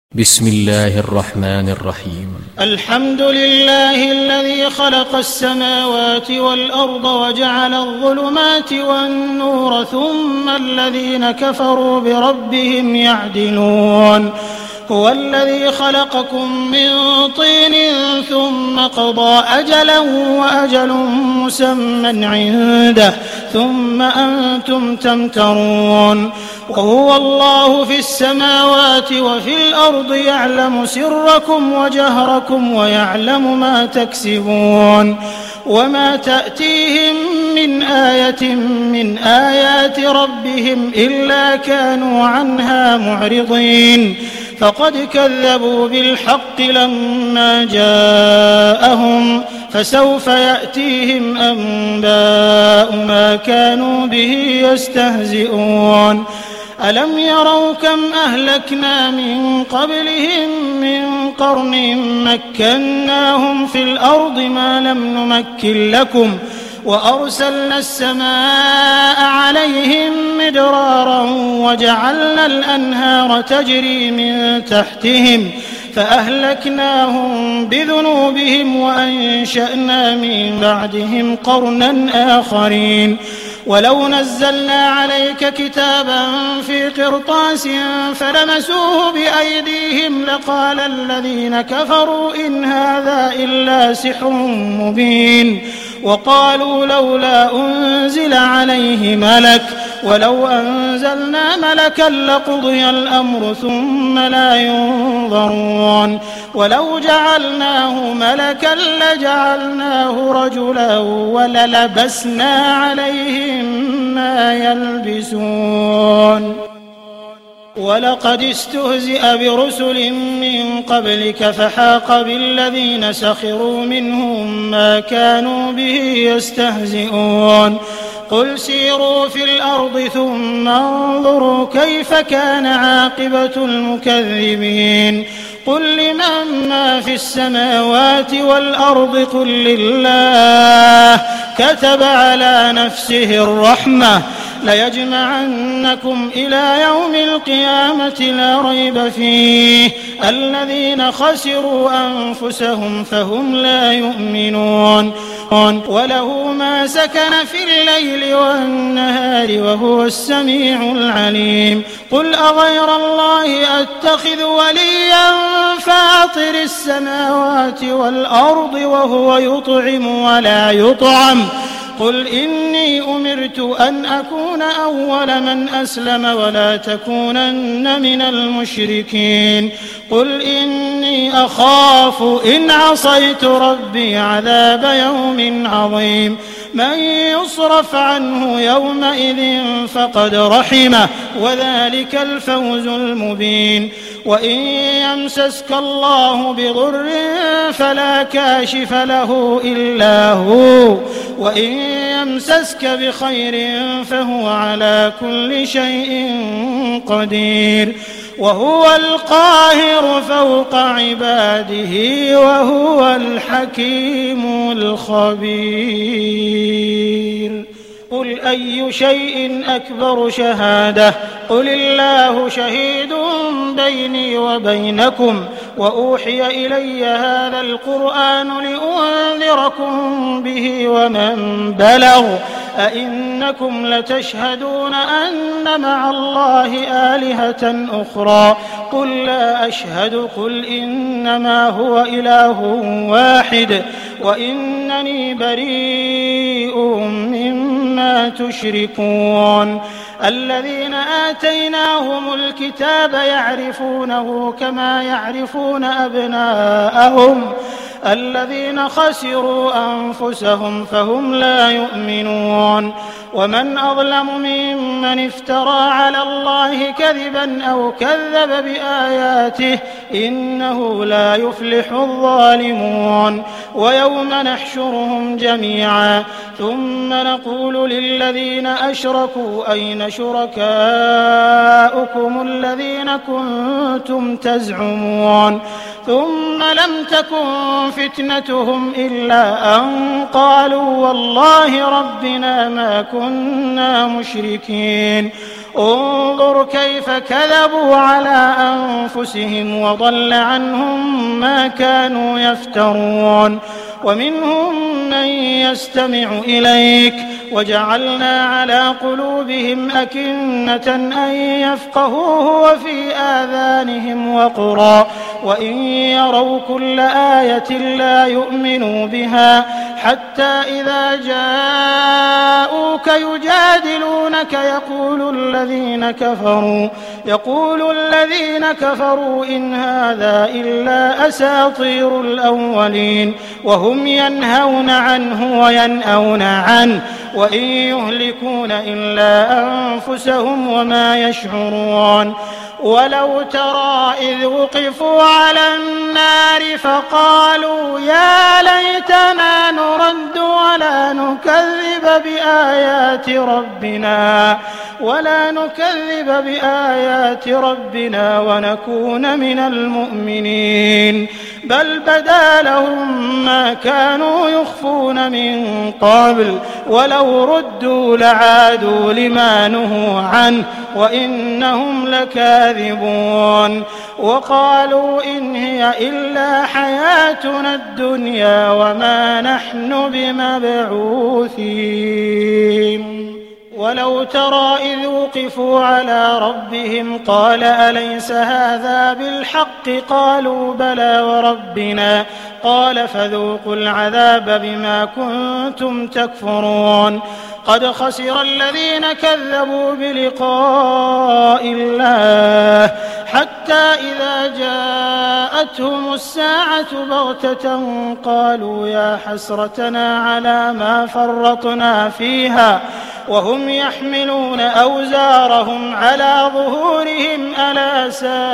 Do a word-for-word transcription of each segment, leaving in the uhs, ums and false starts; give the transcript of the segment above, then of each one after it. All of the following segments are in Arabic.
بسم الله الرحمن الرحيم. الحمد لله الذي خلق السماوات والأرض وجعل الظلمات والنور ثم الذين كفروا بربهم يعدلون. هو الذي خلقكم من طين ثم قضى أجلا وأجل مسمى عنده ثم أنتم تمترون. وهو الله في السماوات وفي الأرض يعلم سركم وجهركم ويعلم ما تكسبون. وما تأتيهم من آية من آيات ربهم إلا كانوا عنها معرضين. فقد كذبوا بالحق لما جاءهم فسوف يأتيهم أنباء ما كانوا به يستهزئون. ألم يروا كم أهلكنا من قبلهم من قرن مكناهم في الأرض ما لم نمكن لكم وأرسلنا السماء عليهم مدرارا وجعلنا الأنهار تجري من تحتهم فأهلكناهم بذنوبهم وأنشأنا من بعدهم قرنا آخرين. ولو نزلنا عليك كتابا في قرطاس فلمسوه بأيديهم لقال الذين كفروا إن هذا إلا سحر مبين. وقالوا لولا أنزل عليه ملك ولو أنزلنا ملكا لقضي الأمر ثم لا ينظرون. ولو جعلناه ملكا لجعلناه رجلا وللبسنا عليهم ما يلبسون. ولقد استهزئ برسل من قبلك فحاق بالذين سخروا منهم ما كانوا به يستهزئون. قل سيروا في الأرض ثم انظروا كيف كان عاقبة المكذبين. قل لمن ما في السماوات والأرض قل لله كتب على نفسه الرحمة ليجمعنكم إلى يوم القيامة لا ريب فيه الذين خسروا أنفسهم فهم لا يؤمنون. وله ما سكن في الليل والنهار وهو السميع العليم. قل أغير الله أتخذ وليا فاطر السماوات والأرض وهو يطعم ولا يطعم قل إني أمرت أن أكون أول من أسلم ولا تكونن من المشركين. قل إني أخاف إن عصيت ربي عذاب يوم عظيم. من يصرف عنه يومئذ فقد رحمه وذلك الفوز المبين. وإن يمسسك الله بضر فلا كاشف له إلا هو وإن يمسسك بخير فهو على كل شيء قدير. وهو القاهر فوق عباده وهو الحكيم الخبير. قل أي شيء أكبر شهادة قل الله شهيد بيني وبينكم وأوحي إلي هذا القرآن لأنذركم به ومن بلغ أئنكم لتشهدون أن مع الله آلهة أخرى قل لا أشهد قل إنما هو إله واحد وإنني بريء مما تشركون. الذين آتيناهم الكتاب يعرفونه كما يعرفون أبناءهم الذين خسروا أنفسهم فهم لا يؤمنون. ومن أظلم ممن افترى على الله كذبا أو كذب بآياته إنه لا يفلح الظالمون. ويوم نحشرهم جميعا ثم نقول للذين أشركوا أين شركاؤكم الذين كنتم تزعمون ثم لم تكن فتنتهم إلا أن قالوا والله ربنا ما كنا مشركين. انظر كيف كذبوا على أنفسهم وضل عنهم ما كانوا يفترون ومنهم من يستمع إليك وجعلنا على قلوبهم أكنة أن يفقهوه وفي آذانهم وقرا وإن يروا كل آية لا يؤمنوا بها حتى إذا جاءوك يجادلونك يقول الذين كفروا يقول الذين كفروا إن هذا إلا أساطير الأولين وهم ينهون عنه وينأون عنه وإن يهلكون إلا أنفسهم وما يشعرون ولو ترى إذ وقفوا على النار فقالوا يا ليتنا نرد ولا نكذب بآيات ربنا ولا نكذب بآيات ربنا ونكون من المؤمنين بل بدا لهم ما كانوا يخفون من قبل ولو ردوا لعادوا لما نهوا عنه وإنهم لكاذبون وقالوا إن هي إلا حياتنا الدنيا وما نحن بمبعوثين ولو ترى إذ وقفوا على ربهم قال أليس هذا بالحق قالوا بلى وربنا قال فذوقوا العذاب بما كنتم تكفرون قد خسر الذين كذبوا بلقاء الله حتى إذا جاءتهم الساعة بغتة قالوا يا حسرتنا على ما فرطنا فيها وهم يحملون أوزارهم على ظهورهم ألا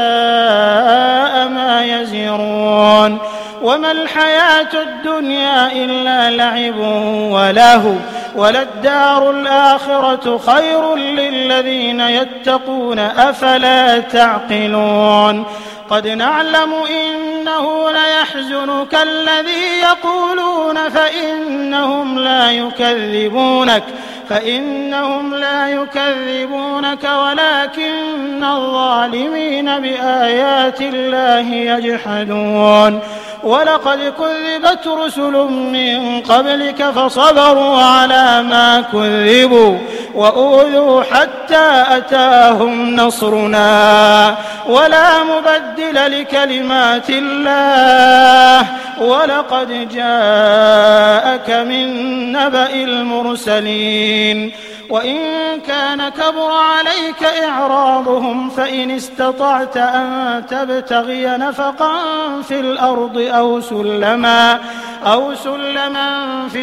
ساء ما يزرون وما الحياة الدنيا إلا لعب ولهو وللدار الآخرة خير للذين يتقون أفلا تعقلون قد نعلم إنه ليحزنك الذي يقولون فإنهم لا يكذبونك فإنهم لا يكذبونك ولكن الظالمين بآيات الله يجحدون ولقد كذبت رسل من قبلك فصبروا على ما كذبوا وأوذوا حتى أتاهم نصرنا ولا مبدل لكلمات الله ولقد جاءك من نبأ المرسلين وإن كان كبر عليك إعراضهم فإن استطعت أن تبتغي نفقا في الأرض أو سلما أو سلما في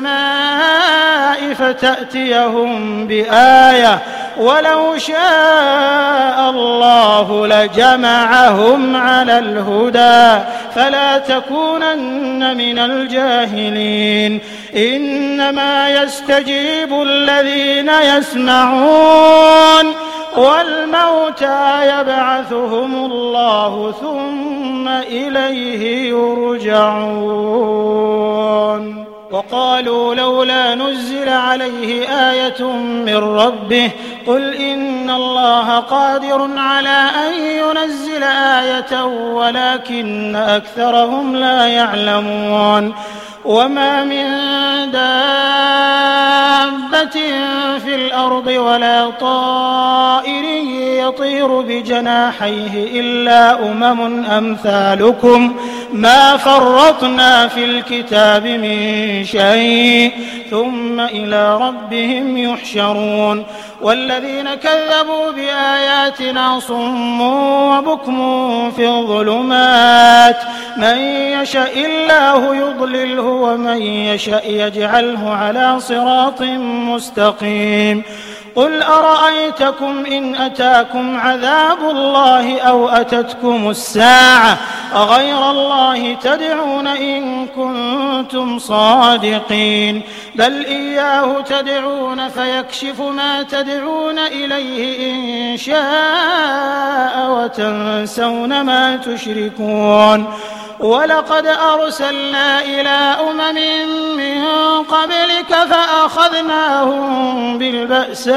السماء فتأتيهم بآية ولو شاء الله لجمعهم على الهدى فلا تكونن من الجاهلين إنما يستجيب الذين يسمعون والموتى يبعثهم الله ثم إليه يرجعون وقالوا لولا نزل عليه آية من ربه قل إن الله قادر على أن ينزل آية ولكن أكثرهم لا يعلمون وما من دابة في الأرض ولا طائر يطير بجناحيه إلا أمم أمثالكم ما فرطنا في الكتاب من شيء ثم إلى ربهم يحشرون والذين كذبوا بآياتنا صم وبكم في الظلمات من يشاء الله يضلله ومن يشاء يجعله على صراط مستقيم قل أرأيتكم إن أتاكم عذاب الله أو أتتكم الساعة أغير الله تدعون إن كنتم صادقين بل إياه تدعون فيكشف ما تدعون إليه إن شاء وتنسون ما تشركون ولقد أرسلنا إلى أمم من قبلك فأخذناهم بالبأساء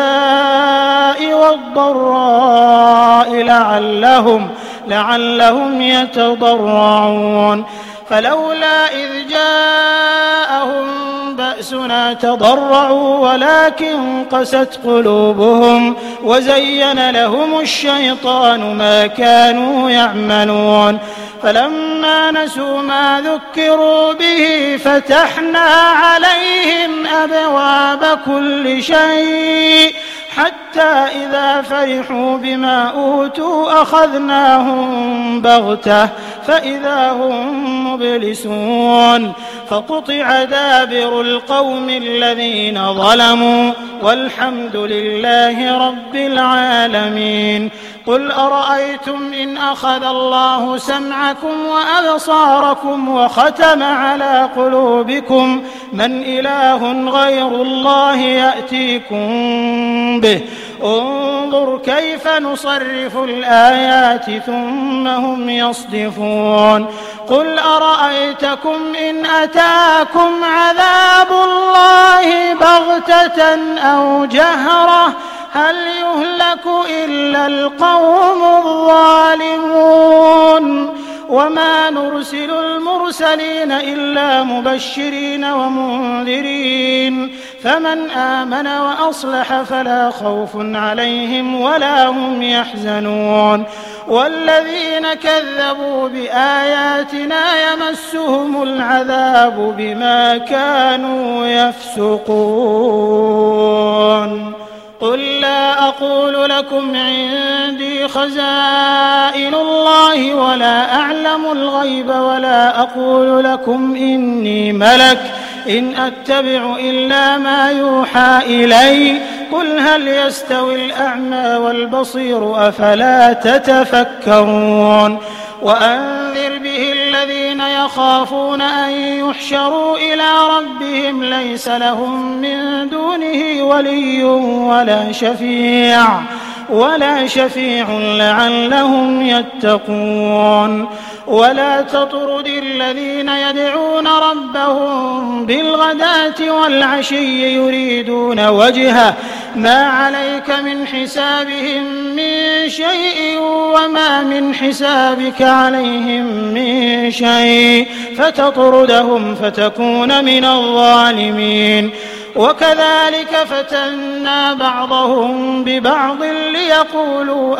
البأساء والضراء لعلهم, لعلهم يتضرعون. فلولا إذ جاءهم بأسنا تضرعوا ولكن قست قلوبهم وزين لهم الشيطان ما كانوا يعملون. فلما نسوا ما ذكروا به فتحنا عليهم أبواب كل شيء حتى إذا فرحوا بما أوتوا أخذناهم بغتة فإذا هم مبلسون. فقطع دابر القوم الذين ظلموا والحمد لله رب العالمين. قل أرأيتم إن أخذ الله سمعكم وأبصاركم وختم على قلوبكم من إله غير الله يأتيكم به انظر كيف نصرف الآيات ثم هم يصدفون. قل أرأيتكم إن أتاكم عذاب الله بغتة أو جهرة هل يهلك إلا القوم الظالمون. وما نرسل المرسلين إلا مبشرين ومنذرين فمن آمن وأصلح فلا خوف عليهم ولا هم يحزنون. والذين كذبوا بآياتنا يمسهم العذاب بما كانوا يفسقون. قل لا أقول لكم عندي خزائن الله ولا أعلم الغيب ولا أقول لكم إني ملك إن أتبع إلا ما يوحى إلي قل هل يستوي الأعمى والبصير أفلا تتفكرون. وأنذر به الذين يخافون أن يحشروا إلى ربهم ليس لهم من دونه ولي ولا شفيع ولا شفيع لعلهم يتقون. ولا تطرد الذين يدعون ربهم بالغداة والعشي يريدون وجهه ما عليك من حسابهم من شيء وما من حسابك عليهم من شيء فتطردهم فتكون من الظالمين. وكذلك فتنا بعضهم ببعض ليقولوا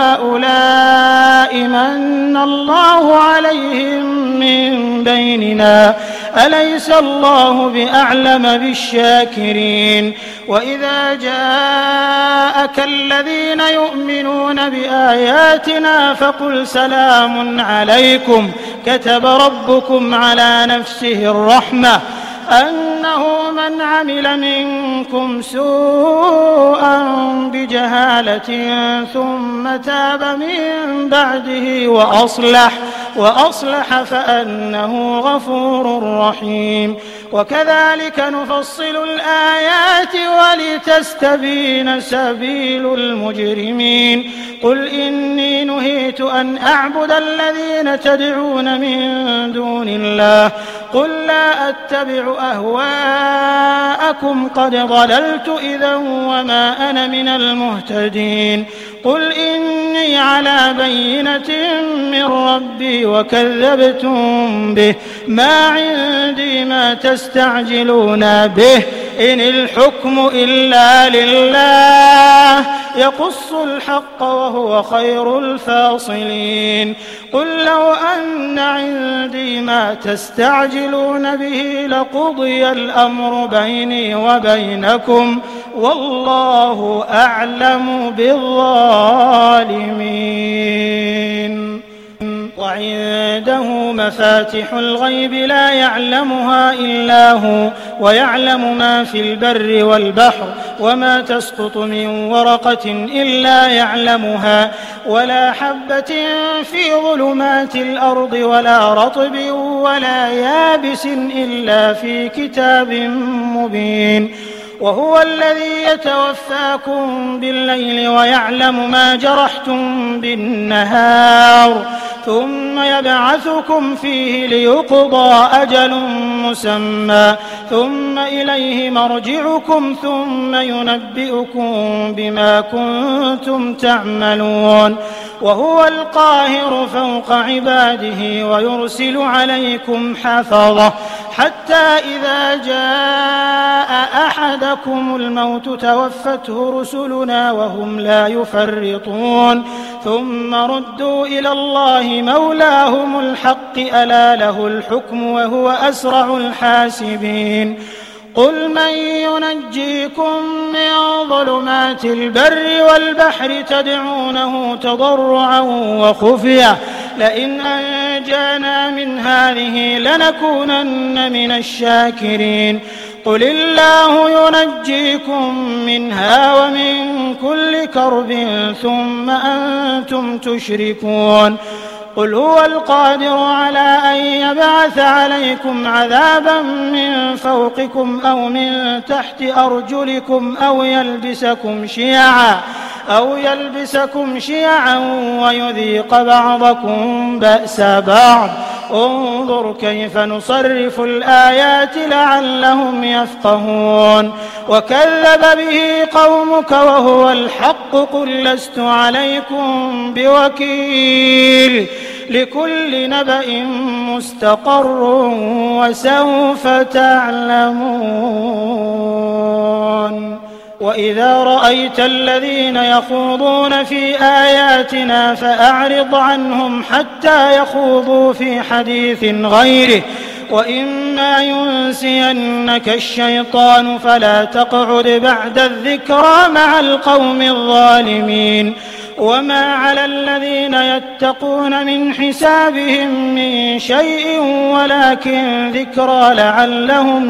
أهؤلاء من الله عليهم من بيننا أليس الله بأعلم بالشاكرين. وإذا جاءك الذين يؤمنون بآياتنا فقل سلام عليكم كتب ربكم على نفسه الرحمة أنه من عمل منكم سوءا بجهالة ثم تاب من بعده وأصلح وأصلح فأنه غفور رحيم. وكذلك نفصل الآيات ولتستبين سبيل المجرمين. قل إني نهيت أن أعبد الذين تدعون من دون الله قل لا أتبع أهواءكم قد ضللت إذا وما أنا من المهتدين. قل إني على بينة من ربي وكذبتم به ما عندي ما تستعجلون به إن الحكم إلا لله يقص الحق وهو خير الفاصلين. قل لو أن عندي ما تستعجلون به لقضي الأمر بيني وبينكم والله أعلم بالظالمين. وعنده مفاتح الغيب لا يعلمها إلا هو ويعلم ما في البر والبحر وما تسقط من ورقة إلا يعلمها ولا حبة في ظلمات الأرض ولا رطب ولا يابس إلا في كتاب مبين. وهو الذي يتوفاكم بالليل ويعلم ما جرحتم بالنهار ثم يبعثكم فيه ليقضى أجل مسمى ثم إليه مرجعكم ثم ينبئكم بما كنتم تعملون وهو القاهر فوق عباده ويرسل عليكم حفظة حتى إذا جاء أحدكم الموت توفته رسلنا وهم لا يفرطون ثم ردوا إلى الله مولاهم الحق ألا له الحكم وهو أسرع الحاسبين قل من ينجيكم من ظلمات البر والبحر تدعونه تضرعا وخفية لئن أنجانا من هذه لنكونن من الشاكرين قل الله ينجيكم منها ومن كل كرب ثم أنتم تشركون قل هو القادر على أن يبعث عليكم عذابا من فوقكم أو من تحت أرجلكم أو يلبسكم شيعا أو يلبسكم شيعا ويذيق بعضكم بأس بعض انظر كيف نصرف الآيات لعلهم يفقهون وكذب به قومك وهو الحق قل لست عليكم بوكيل لكل نبأ مستقر وسوف تعلمون وإذا رأيت الذين يخوضون في آياتنا فأعرض عنهم حتى يخوضوا في حديث غيره وإما ينسينك الشيطان فلا تقعد بعد الذكرى مع القوم الظالمين وما على الذين يتقون من حسابهم من شيء ولكن ذكرى لعلهم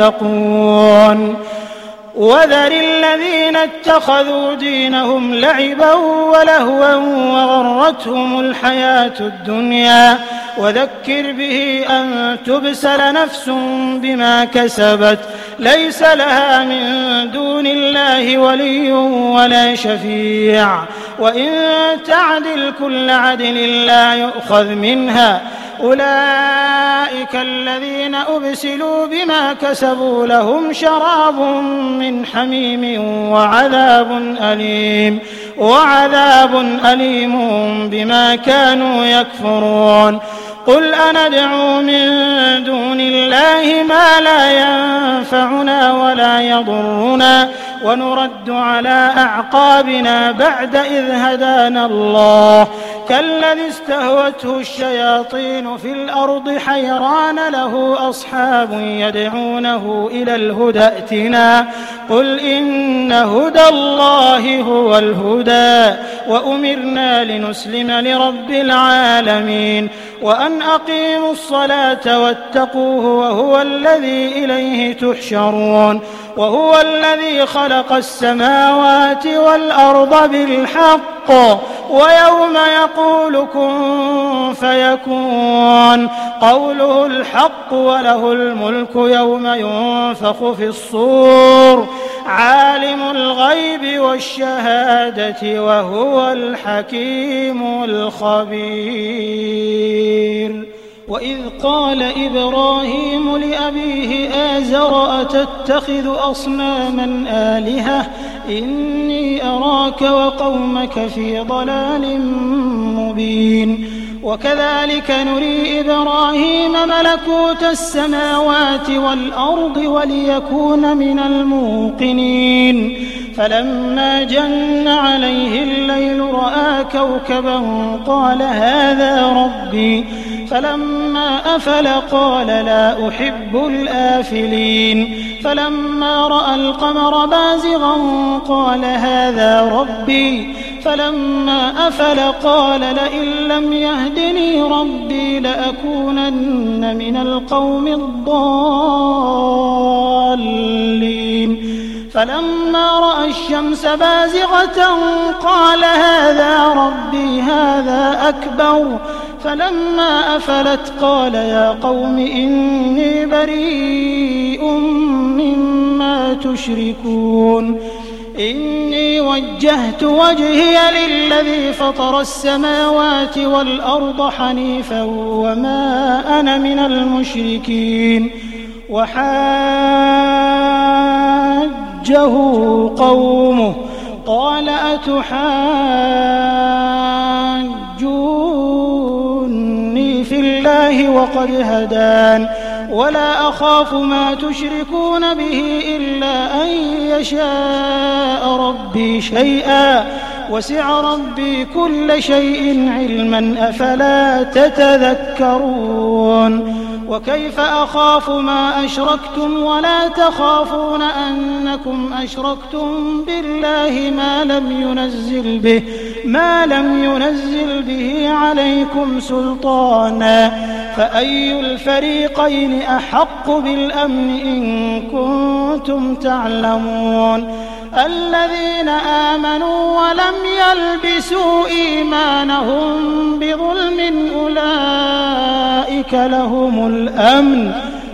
يتقون وذر الذين اتخذوا دينهم لعبا ولهوا وغرتهم الحياة الدنيا وذكر به أن تبسل نفس بما كسبت ليس لها من دون الله ولي ولا شفيع وإن تعدل كل عدل لا يؤخذ منها أولئك الذين أبسلوا بما كسبوا لهم شراب من حميم وعذاب أليم وعذاب أليم بما كانوا يكفرون قل أندعو من دون الله ما لا ينفعنا ولا يضرنا ونرد على أعقابنا بعد إذ هدانا الله كالذي استهوته الشياطين في الأرض حيران له أصحاب يدعونه إلى الهدى ائتنا قل إن هدى الله هو الهدى وأمرنا لنسلم لرب العالمين وأن أقيموا الصلاة واتقوه وهو الذي إليه تحشرون وهو الذي خلق السماوات والأرض بالحق ويوم يقول كن فيكون قوله الحق وله الملك يوم ينفخ في الصور عالم الغيب والشهادة وهو الحكيم الخبير وإذ قال إبراهيم لأبيه آزر أتتخذ أصناما آلهة إني أراك وقومك في ضلال مبين وكذلك نري إبراهيم ملكوت السماوات والأرض وليكون من الموقنين فلما جن عليه الليل رأى كوكبا قال هذا ربي فلما أفل قال لا أحب الآفلين فلما رأى القمر بازغا قال هذا ربي فلما أفل قال لئن لم يهدني ربي لأكونن من القوم الضالين فلما رأى الشمس بازغة قال هذا ربي هذا أكبر فلما أفلت قال يا قوم إني بريء مما ما تشركون إني وجهت وجهي للذي فطر السماوات والأرض حنيفا وما أنا من المشركين وحاجه قومه قال أتحاجوني في الله وقد هدان ولا أخاف ما تشركون به إلا أن يشاء ربي شيئا وسع ربي كل شيء علما أفلا تتذكرون وكيف أخاف ما أشركتم ولا تخافون أنكم أشركتم بالله ما لم ينزل به ما لم ينزل به عليكم سلطانا فأي الفريقين أحق بالأمن إن كنتم تعلمون الذين آمنوا ولم يلبسوا إيمانهم بظلم أولئك لهم الأمن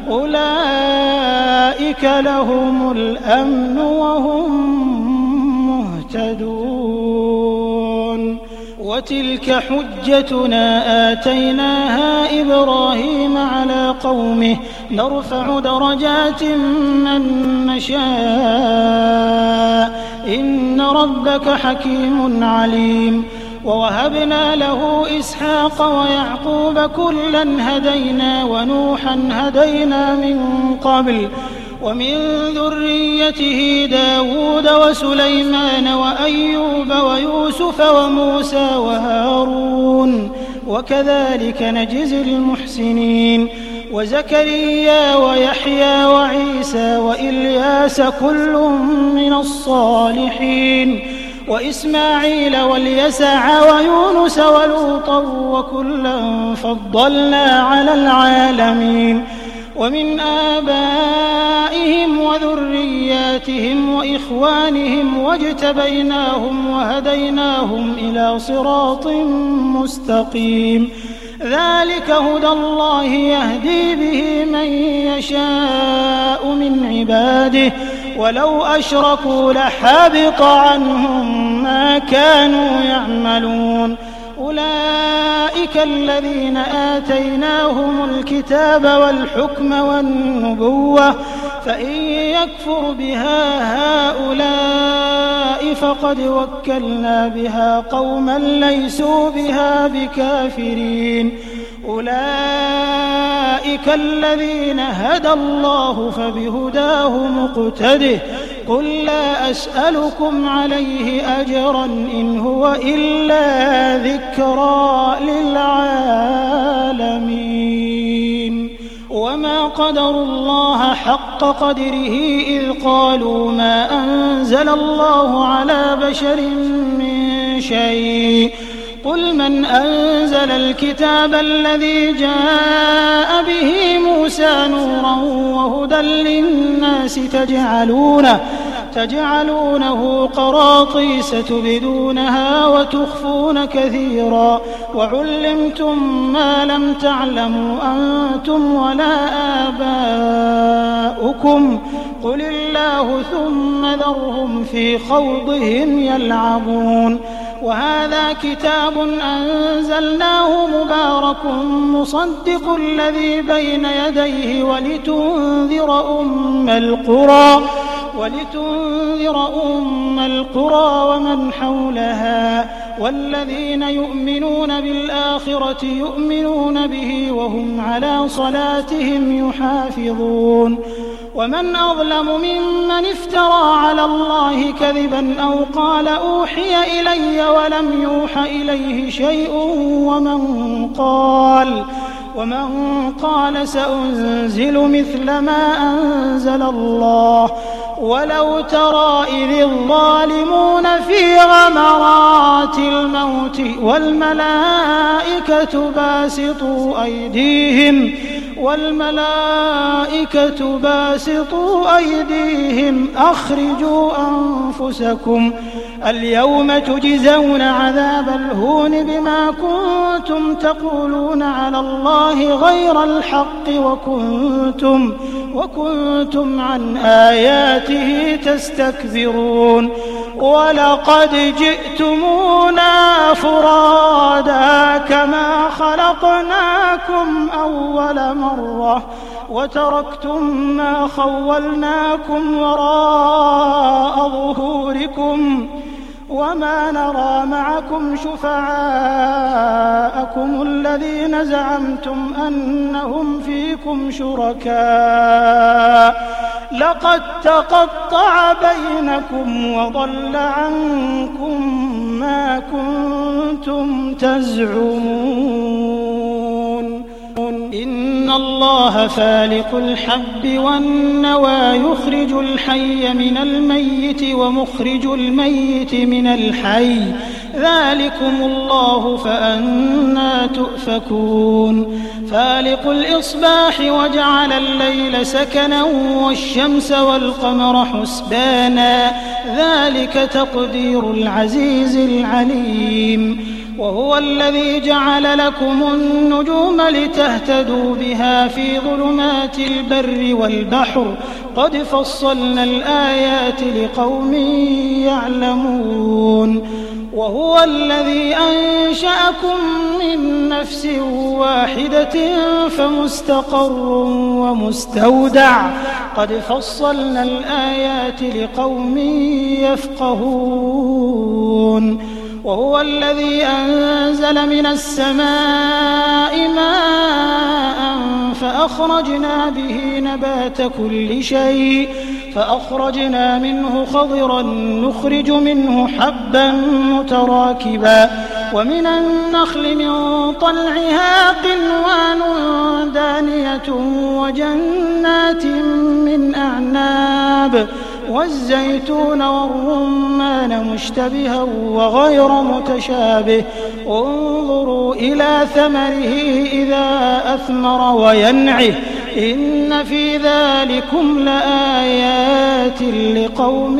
أولئك لهم الأمن وهم مهتدون وتلك حجتنا آتيناها إبراهيم على قومه نرفع درجات من نشاء إن ربك حكيم عليم ووهبنا له إسحاق ويعقوب كلا هدينا ونوحا هدينا من قبل ومن ذريته داود وسليمان وأيوب ويوسف وموسى وهارون وكذلك نجزي المحسنين وزكريا ويحيى وعيسى وإلياس كل من الصالحين وإسماعيل واليسع ويونس ولوطا وكلا فضلنا على العالمين ومن آبائهم وذرياتهم وإخوانهم واجتبيناهم وهديناهم إلى صراط مستقيم ذلك هدى الله يهدي به من يشاء من عباده ولو أشركوا لحبط عنهم ما كانوا يعملون أولئك الذين آتيناهم الكتاب والحكم والنبوة فإن يكفر بها هؤلاء فقد وكلنا بها قوما ليسوا بها بكافرين أولئك الذين هدى الله فبهداه مقتده قل لا أسألكم عليه أجرا إن هو إلا ذكرى للعالمين وما قدروا الله حق قدره إذ قالوا ما أنزل الله على بشر من شيء قل من أنزل الكتاب الذي جاء به موسى نورا وهدى للناس تجعلونه تجعلونه قراطيس تبدونها وتخفون كثيرا وعلمتم ما لم تعلموا أنتم ولا آباؤكم قل الله ثم ذرهم في خوضهم يلعبون وهذا كتاب أنزلناه مبارك مصدق الذي بين يديه ولتنذر أم القرى ولتنذر أم القرى ومن حولها والذين يؤمنون بالآخرة يؤمنون به وهم على صلاتهم يحافظون ومن أظلم ممن افترى على الله كذبا أو قال أوحي إلي ولم يوح إليه شيء ومن قال ومن قال سأنزل مثل ما أنزل الله ولو ترى إذ الظالمون في غمرات الموت والملائكة باسطوا أيديهم والملائكة باسطوا أيديهم أخرجوا أنفسكم اليوم تجزون عذاب الهون بما كنتم تقولون على الله غير الحق وكنتم وكنتم عن آياته تستكبرون ولقد جئتمونا فرادا كما خلقناكم أول مرة وتركتم ما خولناكم وراء ظهوركم وما نرى معكم شفعاءكم الذين زعمتم أنهم فيكم شركاء لقد تقطع بينكم وضل عنكم ما كنتم تزعمون إن الله فالق الحب والنوى يخرج الحي من الميت ومخرج الميت من الحي ذلكم الله فأنى تؤفكون فالق الإصباح وجعل الليل سكنا والشمس والقمر حسبانا ذلك تقدير العزيز العليم وهو الذي جعل لكم النجوم لتهتدوا بها في ظلمات البر والبحر قد فصلنا الآيات لقوم يعلمون وهو الذي أنشأكم من نفس واحدة فمستقر ومستودع قد فصلنا الآيات لقوم يفقهون وهو الذي أنزل من السماء ماء فأخرجنا به نبات كل شيء فأخرجنا منه خضرا نخرج منه حبا متراكبا ومن النخل من طلعها قنوان دانية وجنات من أعناب والزيتون والرمان مشتبها وغير متشابه انظروا إلى ثمره إذا أثمر وينعه إن في ذلكم لآيات لقوم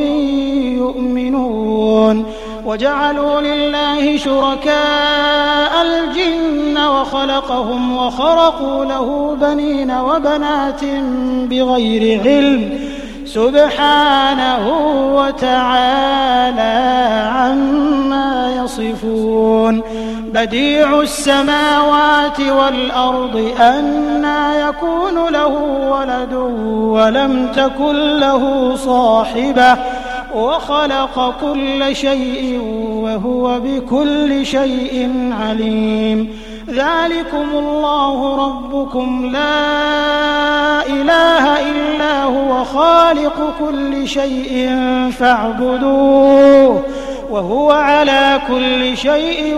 يؤمنون وجعلوا لله شركاء الجن وخلقهم وخرقوا له بنين وبنات بغير علم سبحانه وتعالى عما يصفون بديع السماوات والأرض أنى يكون له ولد ولم تكن له صاحبة وخلق كل شيء وهو بكل شيء عليم ذلكم الله ربكم لا إله إلا هو خالق كل شيء فاعبدوه وهو على كل شيء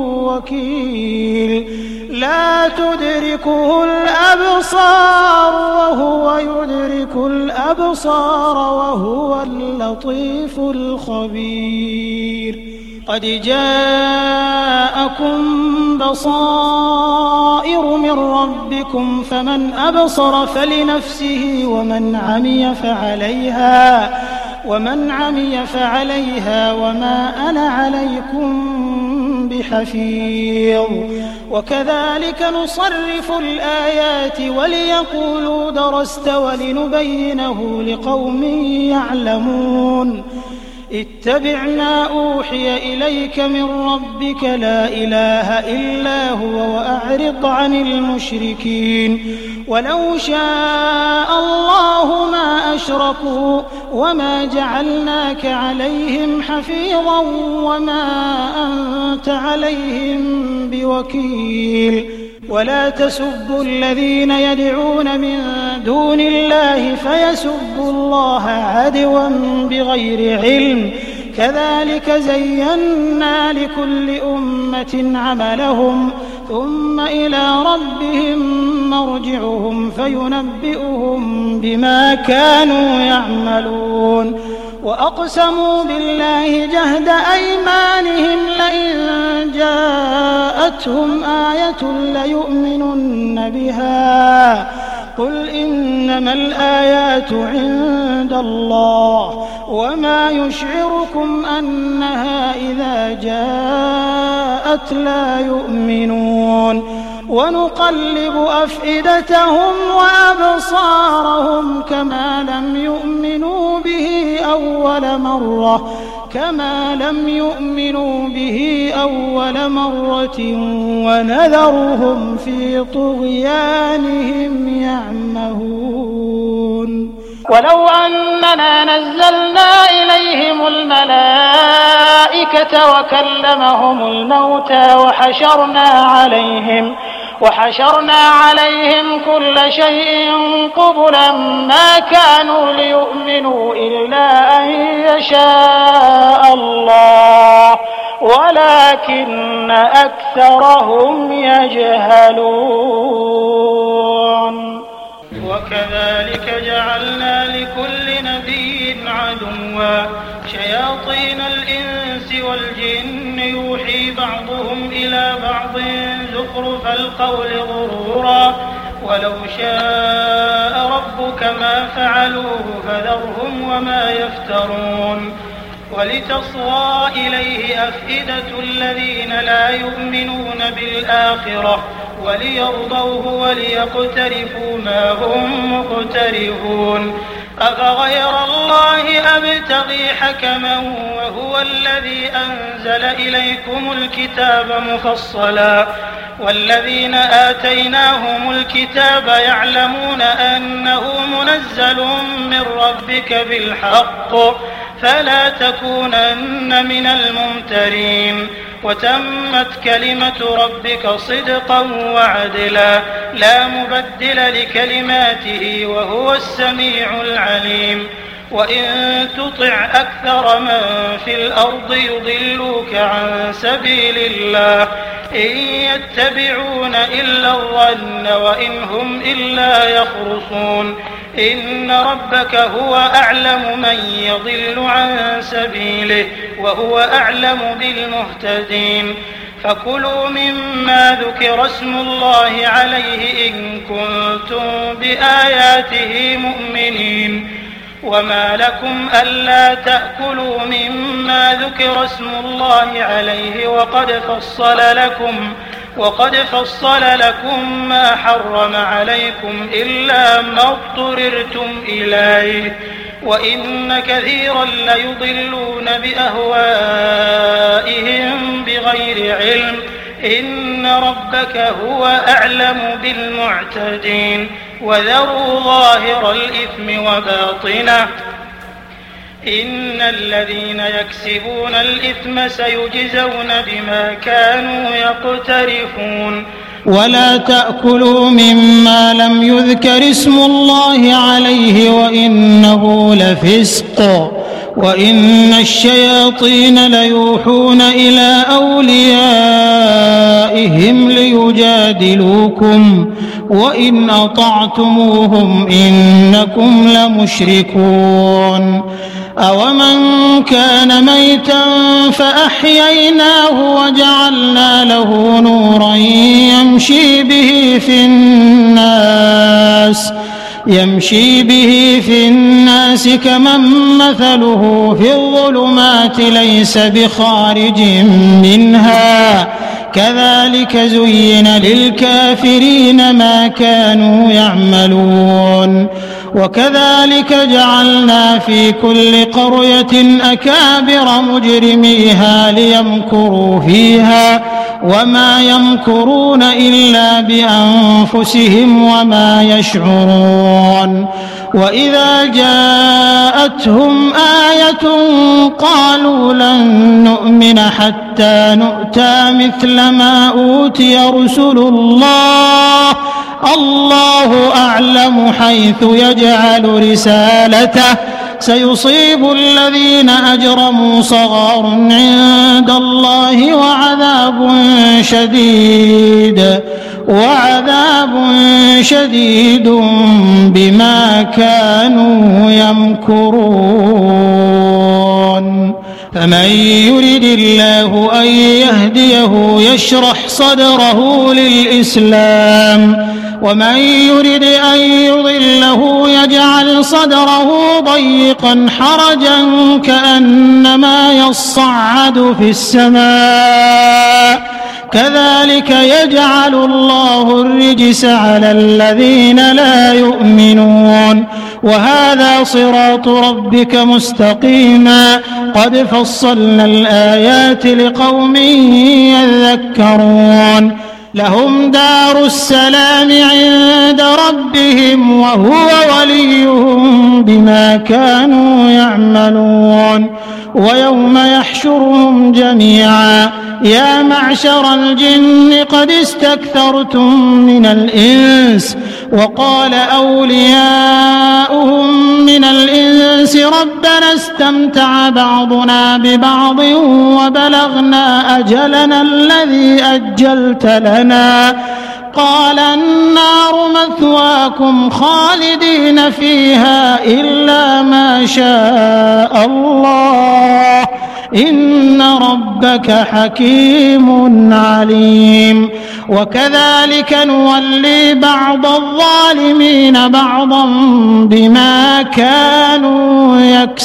وكيل لا تدركه الأبصار وهو يدرك الأبصار وهو اللطيف الخبير قد جاءكم بصائر من ربكم فمن أبصر فلنفسه ومن عمي فعليها ومن عمي فعليها وما أنا عليكم بحفيظ وكذلك نصرف الآيات وليقولوا درست ولنبينه لقوم يعلمون اتبع ما أوحي إليك من ربك لا إله إلا هو وأعرض عن المشركين ولو شاء الله ما أشركوا وما جعلناك عليهم حفيظا وما أنت عليهم بوكيل ولا تسبوا الذين يدعون من دون الله فيسبوا الله عدوا بغير علم كذلك زينا لكل أمة عملهم ثم إلى ربهم مرجعهم فينبئهم بما كانوا يعملون وأقسموا بالله جهد أيمانهم لئن جاءتهم آية ليؤمنن بها قل إنما الآيات عند الله وما يشعركم أنها إذا جاءت لا يؤمنون ونقلب أفئدتهم وأبصارهم كما لم يؤمنوا به أول مرة كما لم يؤمنوا به أول مرة ونذرهم في طغيانهم يعمهون. ولو أننا نزلنا إليهم الملائكة وكلمهم الموتى وحشرنا عليهم وحشرنا عليهم كل شيء قبلا ما كانوا ليؤمنوا إلا أن يشاء الله ولكن أكثرهم يجهلون. وكذلك جعلنا لكل نبي عدوا شياطين الإنس والجن يوحي بعضهم إلى بعض زخرف القول غرورا ولو شاء ربك ما فعلوه فذرهم وما يفترون. ولتصغى إليه أفئدة الذين لا يؤمنون بالآخرة وليرضوه وليقترفوا ما هم مقترفون. أفغير الله أبتغي حكما وهو الذي أنزل إليكم الكتاب مفصلا والذين آتيناهم الكتاب يعلمون أنه منزل من ربك بالحق فلا تكونن من الممترين. وتمت كلمة ربك صدقا وعدلا لا مبدل لكلماته وهو السميع العليم. وإن تطع أكثر من في الأرض يضلوك عن سبيل الله إن يتبعون إلا الظن وإن هم إلا يخرصون. إن ربك هو أعلم من يضل عن سبيله وهو أعلم بالمهتدين. فكلوا مما ذكر اسم الله عليه إن كنتم بآياته مؤمنين. وما لكم ألا تأكلوا مما ذكر اسم الله عليه وقد فصل لكم وقد فصل لكم ما حرم عليكم إلا ما اضطررتم إليه وإن كثيرا ليضلون بأهوائهم بغير علم. إن ربك هو أعلم بالمعتدين. وذروا ظاهر الإثم وباطنه إن الذين يكسبون الإثم سيجزون بما كانوا يقترفون. ولا تأكلوا مما لم يذكر اسم الله عليه وإنه لفسق وإن الشياطين ليوحون إلى أوليائهم ليجادلوكم وإن أطعتموهم إنكم لمشركون. أومن كان ميتا فأحييناه وجعلنا له نورا يمشي به في الناس يمشي به في الناس كمن مثله في الظلمات ليس بخارج منها كذلك زين للكافرين ما كانوا يعملون. وكذلك جعلنا في كل قرية أكابر مجرميها ليمكروا فيها وما يمكرون إلا بأنفسهم وما يشعرون. وإذا جاءتهم آية قالوا لن نؤمن حتى نؤتى مثل ما أوتي رسل الله الله أعلم حيث يجعل رسالته سيصيب الذين أجرموا صغار عند الله وعذاب شديد وعذاب شديد بما كانوا يمكرون. فمن يرد الله أن يهديه يشرح صدره للإسلام ومن يرد أن يضله يجعل صدره ضيقا حرجا كأنما يصعد في السماء كذلك يجعل الله الرجس على الذين لا يؤمنون وهذا صراط ربك مستقيما قد فصلنا الآيات لقوم يذكرون لهم دار السلام عند ربهم وهو وليهم بما كانوا يعملون ويوم يحشرهم جميعا يا معشر الجن قد استكثرتم من الإنس وقال أولياؤهم من الإنس ربنا استمتع بعضنا ببعض وبلغنا أجلنا الذي أجلت لنا قال النار مثواكم خالدين فيها إلا ما شاء الله إن ربك حكيم عليم وكذلك نولي بعض الظالمين بعضا بما كانوا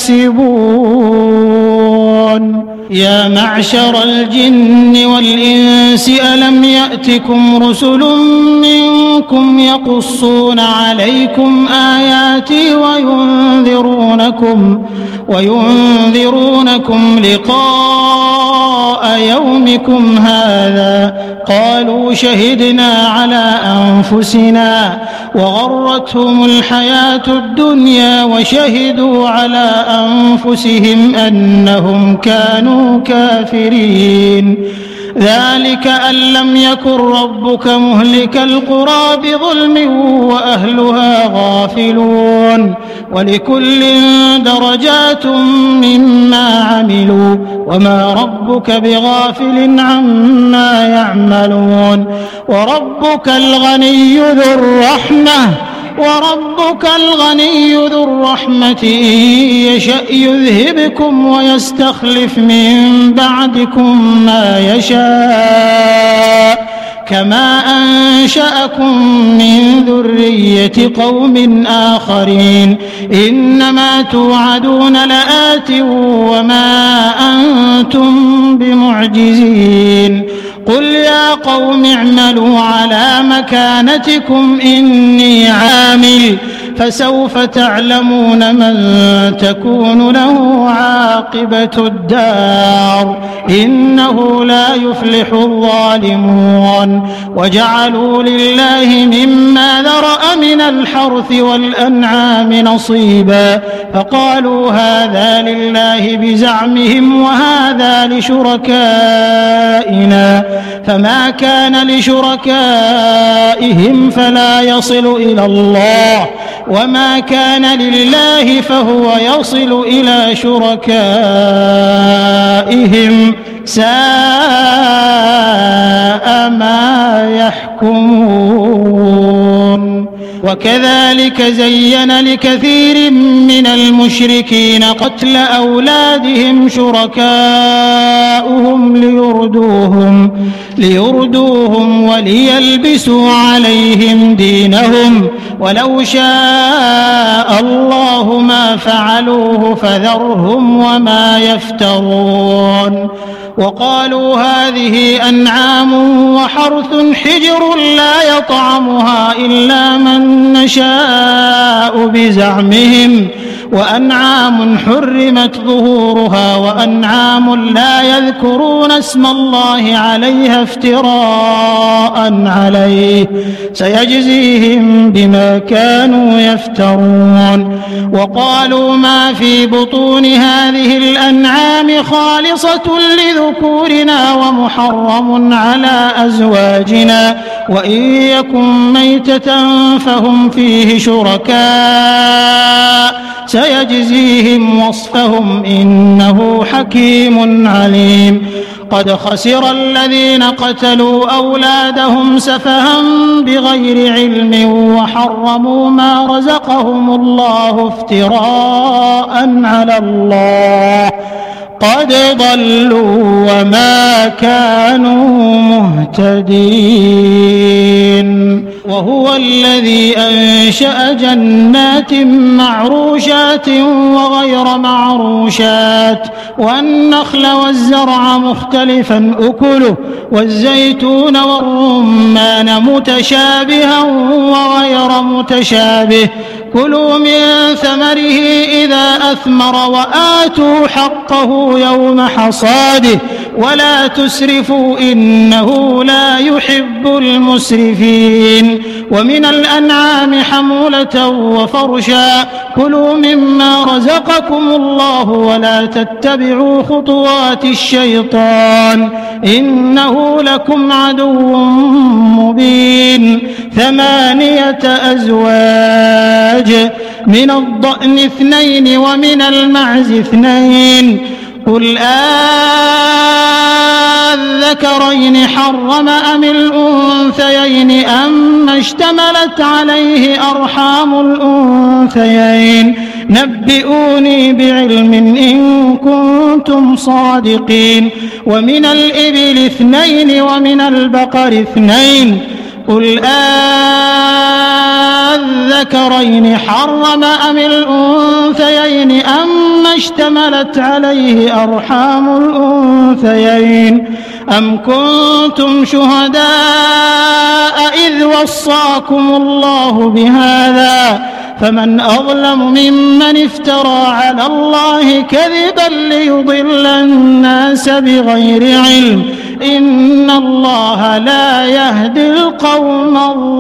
يكسبون يا معشر الجن والإنس ألم يأتكم رسل منكم يقصون عليكم آياتي وينذرونكم وينذرونكم لقاء يومكم هذا قالوا شهدنا على أنفسنا وغرتهم الحياة الدنيا وشهدوا على أنفسهم أنهم كانوا كافرين ذلك أن لم يكن ربك مهلك القرى بظلم وأهلها غافلون ولكل درجات مما عملوا وما ربك بغافل عما يعملون وربك الغني ذو الرحمة وربك الغني ذو الرحمة إن يشأ يذهبكم ويستخلف من بعدكم ما يشاء كما أنشأكم من ذرية قوم آخرين إنما توعدون لآت وما أنتم بمعجزين قل يا قوم اعملوا على مكانتكم إني عامل فسوف تعلمون من تكون له عاقبة الدار إنه لا يفلح الظالمون وجعلوا لله مما ذرأ من الحرث والأنعام نصيبا فقالوا هذا لله بزعمهم وهذا لشركائنا فما كان لشركائهم فلا يصل إلى الله وما كان لله فهو يصل إلى شركائهم ساء ما يحكمون وكذلك زين لكثير من المشركين قتل أولادهم شركاؤهم ليردوهم ليردوهم وليلبسوا عليهم دينهم ولو شاء الله ما فعلوه فذرهم وما يفترون وقالوا هذه أنعام وحرث حجر لا يطعمها إلا من نشاء بزعمهم وأنعام حرمت ظهورها وأنعام لا يذكرون اسم الله عليها افتراء عليه سيجزيهم بما كانوا يفترون وقالوا ما في بطون هذه الأنعام خالصة لذكورنا ومحرم على أزواجنا وإن يكن ميتة فهم فيه شركاء سيجزيهم وصفهم إنه حكيم عليم قد خسر الذين قتلوا أولادهم سفها بغير علم وحرموا ما رزقهم الله افتراء على الله قد ضلوا وما كانوا مهتدين وهو الذي أنشأ جنات معروشات وغير معروشات والنخل والزرع مختلفا أكله والزيتون والرمان متشابها وغير متشابه كلوا من ثمره إذا أثمر وآتوا حقه يوم حصاده ولا تسرفوا إنه لا يحب المسرفين ومن الأنعام حمولة وفرشا كلوا مما رزقكم الله ولا تتبعوا خطوات الشيطان إنه لكم عدو مبين ثمانية أزواج من الضأن اثنين ومن المعز اثنين قل أذكرين حرم أم الأنثيين أما اشتملت عليه أرحام الأنثيين نبئوني بعلم إن كنتم صادقين ومن الإبل اثنين ومن البقر اثنين قل أذكرين حرم أم الأنثيين أما اشتملت عليه أرحام الأنثيين أم كنتم شهداء إذ وصاكم الله بهذا فمن أظلم ممن افترى على الله كذبا ليضل الناس بغير علم إن الله لا يهدي القوم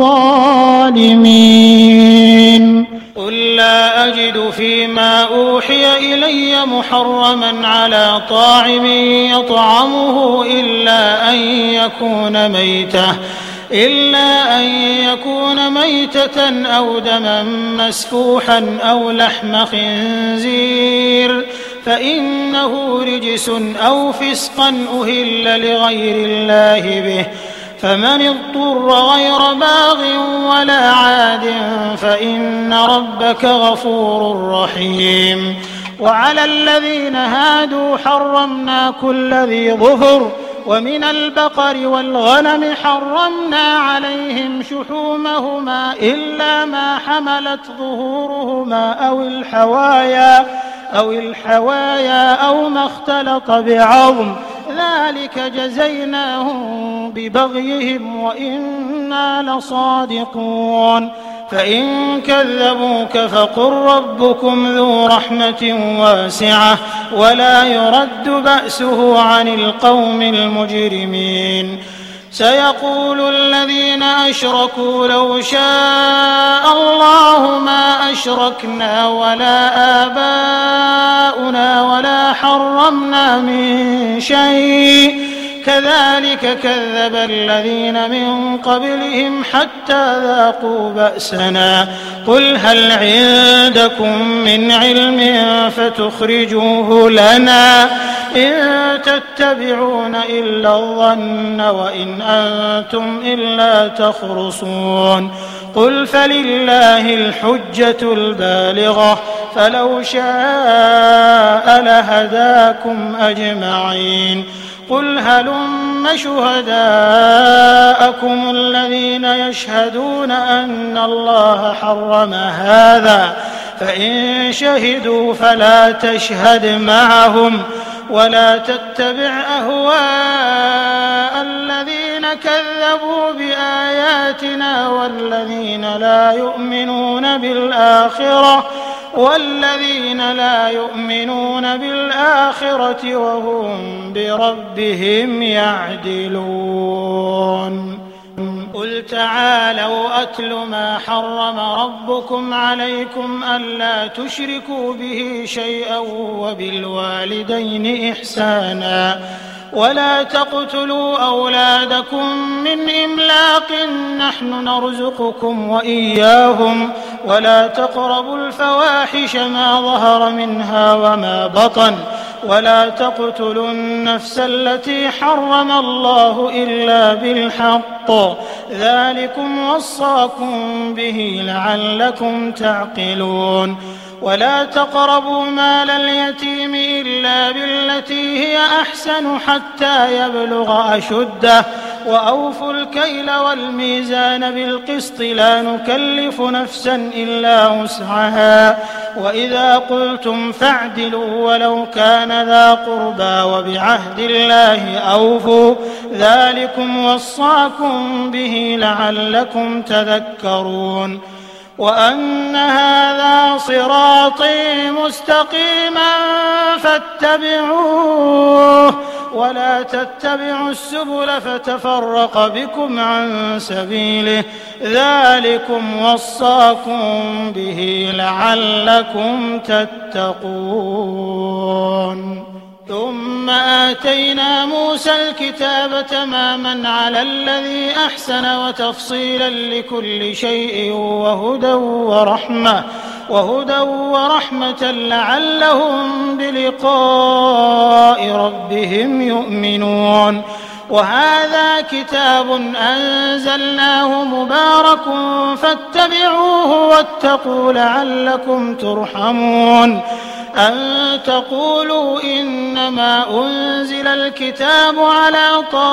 الظالمين قل لا أجد فيما أوحي إلي محرما على طاعم يطعمه إلا أن يكون ميتة إلا أن يكون ميتة أو دما مسفوحا أو لحم خنزير فإنه رجس أو فسقا أهل لغير الله به فمن اضطر غير باغ ولا عاد فإن ربك غفور رحيم وعلى الذين هادوا حرمنا كل ذي ظفر ومن البقر والغنم حرمنا عليهم شحومهما إلا ما حملت ظهورهما أو الحوايا أو الحوايا أو ما اختلط بعظم ذلك جزيناهم ببغيهم وإنا لصادقون فإن كذبوك فقل ربكم ذو رحمة واسعة ولا يرد بأسه عن القوم المجرمين سيقول الذين أشركوا لو شاء الله ما أشركنا ولا آباؤنا ولا حرمنا من شيء كذلك كذب الذين من قبلهم حتى ذاقوا بأسنا قل هل عندكم من علم فتخرجوه لنا إن تتبعون إلا الظن وإن أنتم إلا تخرصون قل فلله الحجة البالغة فلو شاء لهداكم أجمعين قل هلم شهداءكم الذين يشهدون أن الله حرم هذا فإن شهدوا فلا تشهد معهم ولا تتبع أهواء الذين كذبوا بآياتنا والذين لا يؤمنون بالآخرة والذين لا يؤمنون بالآخرة وهم بربهم يعدلون قل تعالوا أتل ما حرم ربكم عليكم ألا تشركوا به شيئا وبالوالدين إحسانا ولا تقتلوا أولادكم من إملاق نحن نرزقكم وإياهم ولا تقربوا الفواحش ما ظهر منها وما بطن ولا تقتلوا النفس التي حرم الله إلا بالحق ذلكم وصاكم به لعلكم تعقلون ولا تقربوا مال اليتيم إلا بالتي هي أحسن حتى يبلغ أشده وأوفوا الكيل والميزان بالقسط لا نكلف نفسا إلا وسعها وإذا قلتم فاعدلوا ولو كان ذا قربى وبعهد الله أوفوا ذلكم وصاكم به لعلكم تذكرون وأن هذا صراطي مستقيما فاتبعوه ولا تتبعوا السبل فتفرق بكم عن سبيله ذلكم وصاكم به لعلكم تتقون ثم آتينا موسى الكتاب تماما على الذي أحسن وتفصيلا لكل شيء وهدى ورحمة وهدى ورحمة لعلهم بلقاء ربهم يؤمنون وهذا كتاب أنزلناه مبارك فاتبعوه واتقوا لعلكم ترحمون أن تقولوا إنما أنزل الكتاب على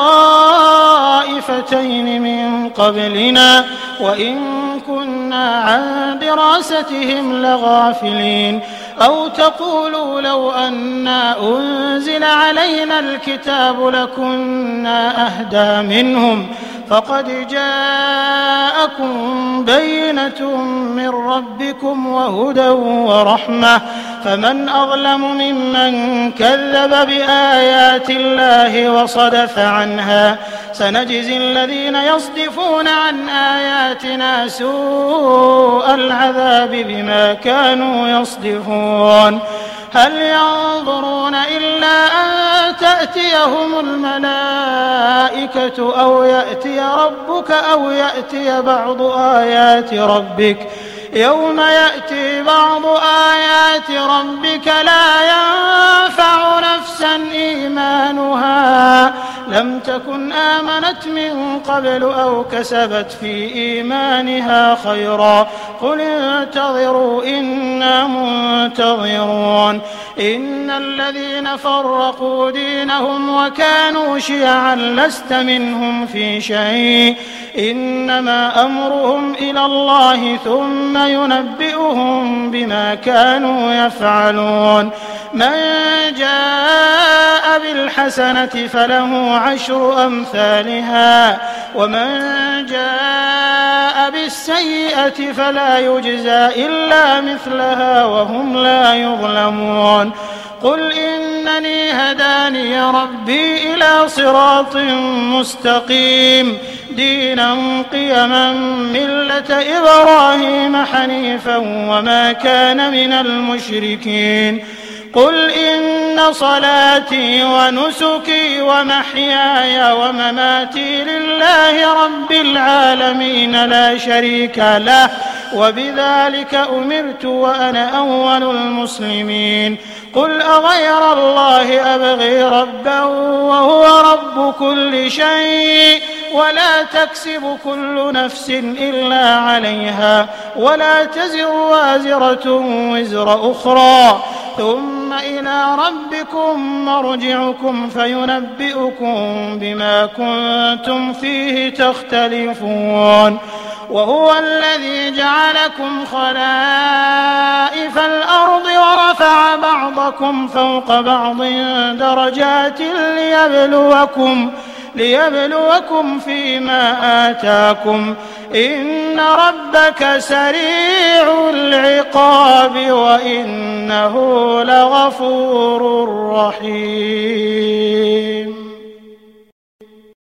طائفتين من قبلنا وإن كنا عن دراستهم لغافلين أو تقولوا لو أنا أنزل علينا الكتاب لكنا أهدى منهم فقد جاءكم بينة من ربكم وهدى ورحمة فمن أظلم ممن كذب بآيات الله وصدف عنها سنجزي الذين يصدفون عن آياتنا سوء العذاب بما كانوا يصدفون هل ينظرون إلا أن تأتيهم الملائكة أو يأتي ربك أو يأتي بعض آيات ربك يوم يأتي بعض آيات ربك لا ينفع نفسا إيمانها لم تكن آمنت من قبل أو كسبت في إيمانها خيرا قل انتظروا إنا منتظرون إن الذين فرقوا دينهم وكانوا شيعا لست منهم في شيء إنما أمرهم إلى الله ثم ينبئهم بما كانوا يفعلون من جاء بالحسنة فله عشر أمثالها ومن جاء بالسيئة فلا يجزى إلا مثلها وهم لا يظلمون قل إنني هداني ربي إلى صراط مستقيم دينا قيما ملة إبراهيم حنيفا وما كان من المشركين قل إن صلاتي ونسكي ومحياي ومماتي لله رب العالمين لا شريك له وبذلك أمرت وأنا أول المسلمين قل أغير الله أبغي ربا وهو رب كل شيء ولا تكسب كل نفس إلا عليها ولا تزر وازرة وزر أخرى ثم إلى ربكم مرجعكم فينبئكم بما كنتم فيه تختلفون وهو الذي جعلكم خلائف الأرض ورفع بعضكم فوق بعض درجات ليبلوكم ليبلوكم فيما آتاكم إن ربك سريع العقاب وإنه لغفور رحيم.